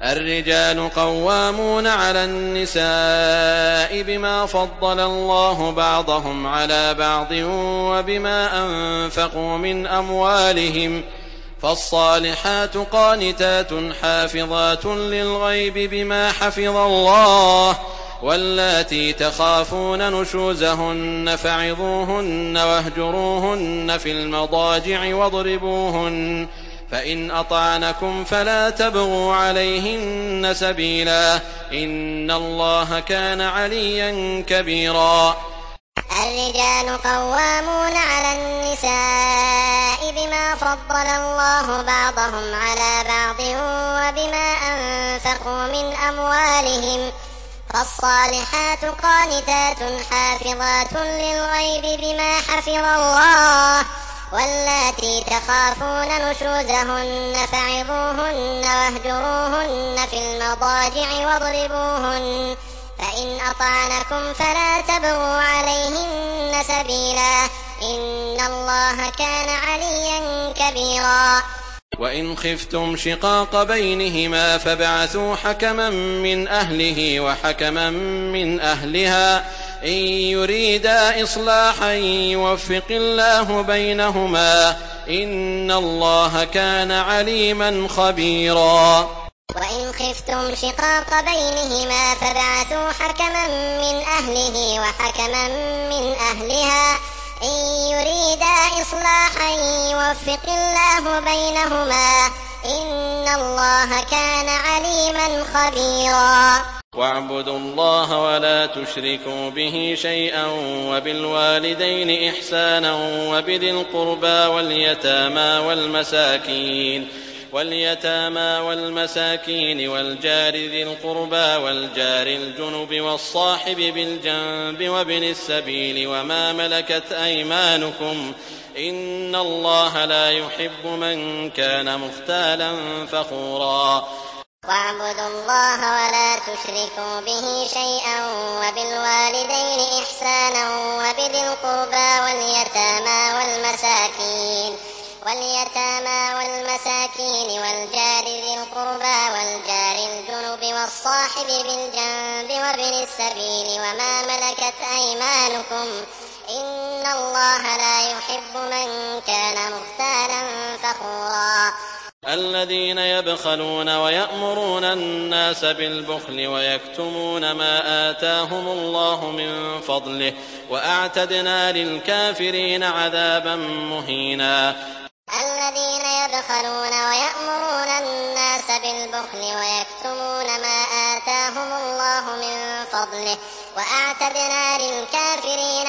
الرجال قوامون على النساء بما فضل الله بعضهم على بعض وبما أنفقوا من أموالهم، فالصالحات قانتات حافظات للغيب بما حفظ الله، واللاتي تخافون نشوزهن فعظوهن واهجروهن في المضاجع واضربوهن، فإن أطعنكم فلا تبغوا عليهن سبيلا، إن الله كان عليا كبيرا. الرجال قوامون على النساء بما فضل الله بعضهم على بعض وبما أنفقوا من أموالهم، فالصالحات قانتات حافظات للغيب بما حفظ الله، واللاتي تخافون نشوزهن فعظوهن واهجروهن في المضاجع واضربوهن، فإن أطعنكم فلا تبغوا عليهن سبيلا، إن الله كان عليا كبيرا. وإن خفتم شقاق بينهما فابعثوا حكما من أهله وحكما من أهلها إن يريدا إصلاحا يوفق الله بينهما، إن الله كان عليما خبيرا. وإن خفتم شقاق بينهما فابعثوا حكما من أهله وحكما من أهلها إن يريدا إصلاحا يوفق الله بينهما، إن الله كان عليما خبيرا. واعبدوا الله ولا تشركوا به شيئا وبالوالدين إحسانا وبذي القربى واليتامى والمساكين والجار ذي القربى والجار الجنب والصاحب بالجنب وابن السبيل وما ملكت أيمانكم، إن الله لا يحب من كان مختالا فخورا. واعبدوا الله ولا تشركوا به شيئا وبالوالدين إحسانا وبذي القربى واليتامى والجار ذي القربى والجار الجنب والصاحب بالجنب وابن السبيل وما ملكت أيمانكم، إن الله لا يحب من كان مختالا فخورا. الذين يبخلون ويأمرون الناس بالبخل ويكتمون ما آتاهم الله من فضله وأعتدنا للكافرين عذابا مهينا. الذين يبخلون ويأمرون الناس بالبخل ويكتمون ما آتاهم الله من فضله وأعتدنا للكافرين